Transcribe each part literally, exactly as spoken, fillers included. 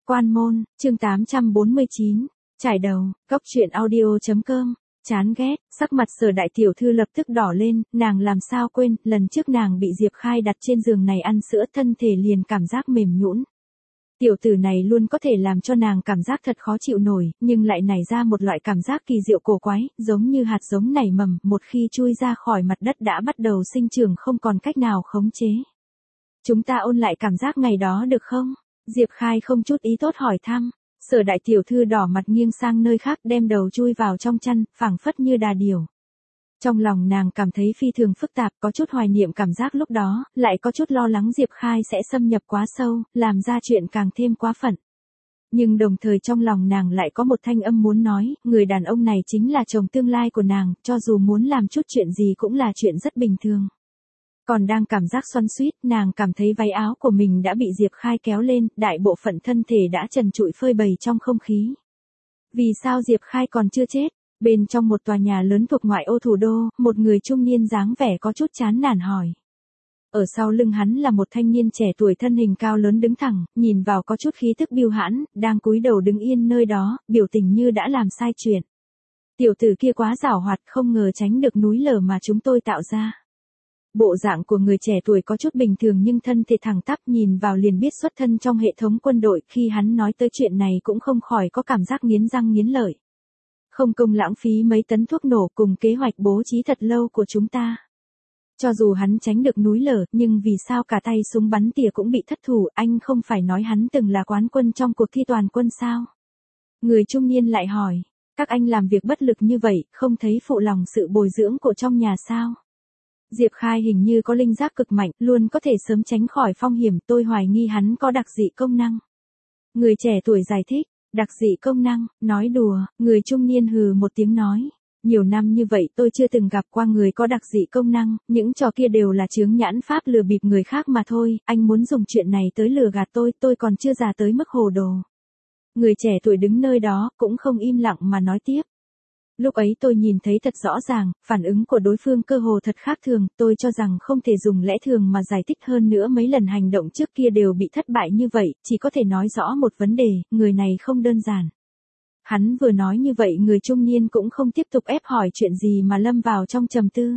Quan môn, chương tám trăm bốn mươi chín, trải đầu, góc truyện audio.com, chán ghét, sắc mặt Sở đại tiểu thư lập tức đỏ lên, nàng làm sao quên, lần trước nàng bị Diệp Khai đặt trên giường này ăn sữa thân thể liền cảm giác mềm nhũn. Tiểu tử này luôn có thể làm cho nàng cảm giác thật khó chịu nổi, nhưng lại nảy ra một loại cảm giác kỳ diệu cổ quái, giống như hạt giống nảy mầm, một khi chui ra khỏi mặt đất đã bắt đầu sinh trưởng không còn cách nào khống chế. Chúng ta ôn lại cảm giác ngày đó được không? Diệp Khai không chút ý tốt hỏi thăm. Sở đại tiểu thư đỏ mặt nghiêng sang nơi khác đem đầu chui vào trong chăn, phảng phất như đà điểu. Trong lòng nàng cảm thấy phi thường phức tạp, có chút hoài niệm cảm giác lúc đó, lại có chút lo lắng Diệp Khai sẽ xâm nhập quá sâu, làm ra chuyện càng thêm quá phận. Nhưng đồng thời trong lòng nàng lại có một thanh âm muốn nói, người đàn ông này chính là chồng tương lai của nàng, cho dù muốn làm chút chuyện gì cũng là chuyện rất bình thường. Còn đang cảm giác xoắn xuýt, nàng cảm thấy váy áo của mình đã bị Diệp Khai kéo lên, đại bộ phận thân thể đã trần trụi phơi bày trong không khí. Vì sao Diệp Khai còn chưa chết? Bên trong một tòa nhà lớn thuộc ngoại ô thủ đô, một người trung niên dáng vẻ có chút chán nản hỏi. Ở sau lưng hắn là một thanh niên trẻ tuổi thân hình cao lớn đứng thẳng, nhìn vào có chút khí tức biêu hãn, đang cúi đầu đứng yên nơi đó, biểu tình như đã làm sai chuyện. Tiểu tử kia quá giảo hoạt, không ngờ tránh được núi lở mà chúng tôi tạo ra. Bộ dạng của người trẻ tuổi có chút bình thường nhưng thân thể thẳng tắp, nhìn vào liền biết xuất thân trong hệ thống quân đội, khi hắn nói tới chuyện này cũng không khỏi có cảm giác nghiến răng nghiến lợi. Không công lãng phí mấy tấn thuốc nổ cùng kế hoạch bố trí thật lâu của chúng ta. Cho dù hắn tránh được núi lở, nhưng vì sao cả tay súng bắn tỉa cũng bị thất thủ, anh không phải nói hắn từng là quán quân trong cuộc thi toàn quân sao? Người trung niên lại hỏi, các anh làm việc bất lực như vậy, không thấy phụ lòng sự bồi dưỡng của trong nhà sao? Diệp Khai hình như có linh giác cực mạnh, luôn có thể sớm tránh khỏi phong hiểm, tôi hoài nghi hắn có đặc dị công năng. Người trẻ tuổi giải thích, đặc dị công năng, nói đùa, người trung niên hừ một tiếng nói. Nhiều năm như vậy tôi chưa từng gặp qua người có đặc dị công năng, những trò kia đều là chướng nhãn pháp lừa bịp người khác mà thôi, anh muốn dùng chuyện này tới lừa gạt tôi, tôi còn chưa già tới mức hồ đồ. Người trẻ tuổi đứng nơi đó, cũng không im lặng mà nói tiếp. Lúc ấy tôi nhìn thấy thật rõ ràng, phản ứng của đối phương cơ hồ thật khác thường, tôi cho rằng không thể dùng lẽ thường mà giải thích hơn nữa mấy lần hành động trước kia đều bị thất bại như vậy, chỉ có thể nói rõ một vấn đề, người này không đơn giản. Hắn vừa nói như vậy người trung niên cũng không tiếp tục ép hỏi chuyện gì mà lâm vào trong trầm tư.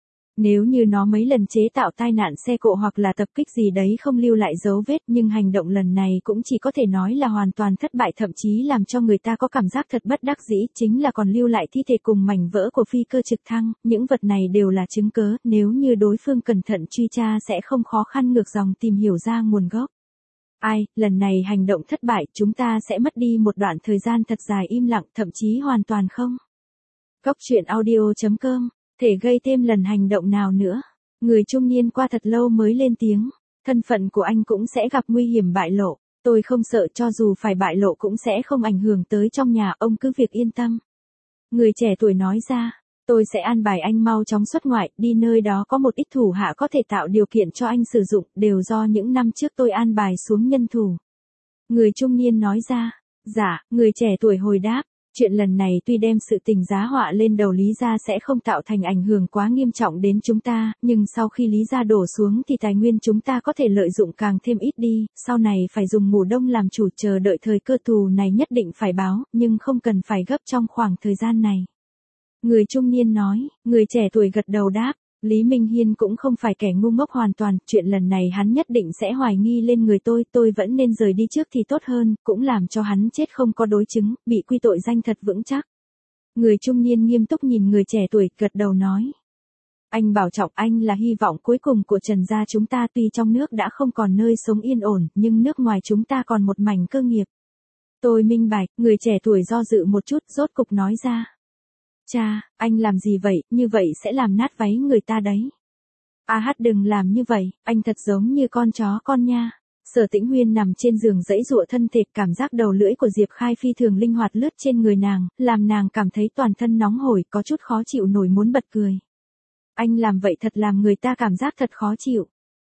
Nếu như nó mấy lần chế tạo tai nạn xe cộ hoặc là tập kích gì đấy không lưu lại dấu vết, nhưng hành động lần này cũng chỉ có thể nói là hoàn toàn thất bại, thậm chí làm cho người ta có cảm giác thật bất đắc dĩ, chính là còn lưu lại thi thể cùng mảnh vỡ của phi cơ trực thăng, những vật này đều là chứng cớ, nếu như đối phương cẩn thận truy tra sẽ không khó khăn ngược dòng tìm hiểu ra nguồn gốc. Ai, lần này hành động thất bại, chúng ta sẽ mất đi một đoạn thời gian thật dài im lặng, thậm chí hoàn toàn không. Góc truyện audio.com, thể gây thêm lần hành động nào nữa. Người trung niên qua thật lâu mới lên tiếng, thân phận của anh cũng sẽ gặp nguy hiểm bại lộ, tôi không sợ, cho dù phải bại lộ cũng sẽ không ảnh hưởng tới trong nhà, ông cứ việc yên tâm. Người trẻ tuổi nói ra, tôi sẽ an bài anh mau chóng xuất ngoại, đi nơi đó có một ít thủ hạ có thể tạo điều kiện cho anh sử dụng, đều do những năm trước tôi an bài xuống nhân thủ. Người trung niên nói ra, dạ, người trẻ tuổi hồi đáp, chuyện lần này tuy đem sự tình giá họa lên đầu Lý gia sẽ không tạo thành ảnh hưởng quá nghiêm trọng đến chúng ta, nhưng sau khi Lý gia đổ xuống thì tài nguyên chúng ta có thể lợi dụng càng thêm ít đi, sau này phải dùng ngủ đông làm chủ, chờ đợi thời cơ thù này nhất định phải báo, nhưng không cần phải gấp trong khoảng thời gian này. Người trung niên nói, người trẻ tuổi gật đầu đáp, Lý Minh Hiên cũng không phải kẻ ngu ngốc hoàn toàn, chuyện lần này hắn nhất định sẽ hoài nghi lên người tôi, tôi vẫn nên rời đi trước thì tốt hơn, cũng làm cho hắn chết không có đối chứng, bị quy tội danh thật vững chắc. Người trung niên nghiêm túc nhìn người trẻ tuổi, gật đầu nói. Anh bảo trọng, anh là hy vọng cuối cùng của Trần gia chúng ta, tuy trong nước đã không còn nơi sống yên ổn, nhưng nước ngoài chúng ta còn một mảnh cơ nghiệp. Tôi minh bạch, người trẻ tuổi do dự một chút, rốt cục nói ra. Cha, anh làm gì vậy, như vậy sẽ làm nát váy người ta đấy. A hát đừng làm như vậy, anh thật giống như con chó con nha. Sở Tĩnh Huyên nằm trên giường giãy giụa thân thể, cảm giác đầu lưỡi của Diệp Khai phi thường linh hoạt lướt trên người nàng, làm nàng cảm thấy toàn thân nóng hổi, có chút khó chịu nổi muốn bật cười. Anh làm vậy thật làm người ta cảm giác thật khó chịu.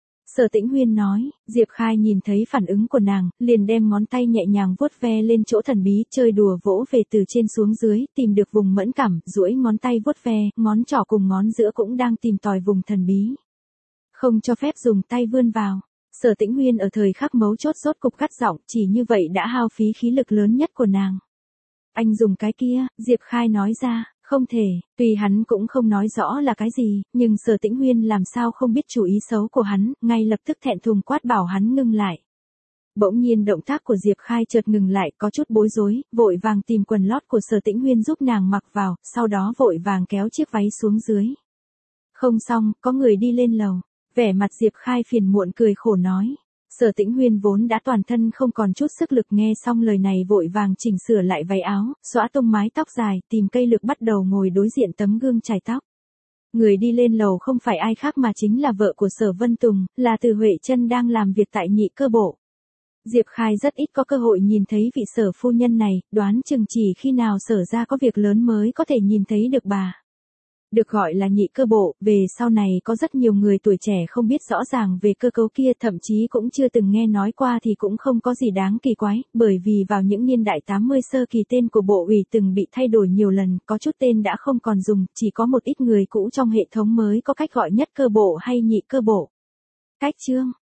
Sở Tĩnh Huyên nói, Diệp Khai nhìn thấy phản ứng của nàng, liền đem ngón tay nhẹ nhàng vuốt ve lên chỗ thần bí, chơi đùa vỗ về từ trên xuống dưới, tìm được vùng mẫn cảm, duỗi ngón tay vuốt ve, ngón trỏ cùng ngón giữa cũng đang tìm tòi vùng thần bí. Không cho phép dùng tay vươn vào. Sở Tĩnh Huyên ở thời khắc mấu chốt rốt cục cắt giọng, chỉ như vậy đã hao phí khí lực lớn nhất của nàng. Anh dùng cái kia, Diệp Khai nói ra, không thể, tuy hắn cũng không nói rõ là cái gì, nhưng Sở Tĩnh Huyên làm sao không biết chủ ý xấu của hắn, ngay lập tức thẹn thùng quát bảo hắn ngưng lại. Bỗng nhiên động tác của Diệp Khai chợt ngừng lại, có chút bối rối, vội vàng tìm quần lót của Sở Tĩnh Huyên giúp nàng mặc vào, sau đó vội vàng kéo chiếc váy xuống dưới. Không xong, có người đi lên lầu. Vẻ mặt Diệp Khai phiền muộn cười khổ nói. Sở Tĩnh Huyên vốn đã toàn thân không còn chút sức lực, nghe xong lời này vội vàng chỉnh sửa lại váy áo, xõa tung mái tóc dài, tìm cây lược bắt đầu ngồi đối diện tấm gương chải tóc. Người đi lên lầu không phải ai khác mà chính là vợ của Sở Vân Tùng, là Từ Huệ Trân đang làm việc tại Nhị Cơ Bộ. Diệp Khai rất ít có cơ hội nhìn thấy vị Sở phu nhân này, đoán chừng chỉ khi nào Sở ra có việc lớn mới có thể nhìn thấy được bà. Được gọi là Nhị Cơ Bộ, về sau này có rất nhiều người tuổi trẻ không biết rõ ràng về cơ cấu kia, thậm chí cũng chưa từng nghe nói qua thì cũng không có gì đáng kỳ quái, bởi vì vào những niên đại tám mươi sơ kỳ tên của bộ ủy từng bị thay đổi nhiều lần, có chút tên đã không còn dùng, chỉ có một ít người cũ trong hệ thống mới có cách gọi nhất Cơ Bộ hay Nhị Cơ Bộ. Cách chương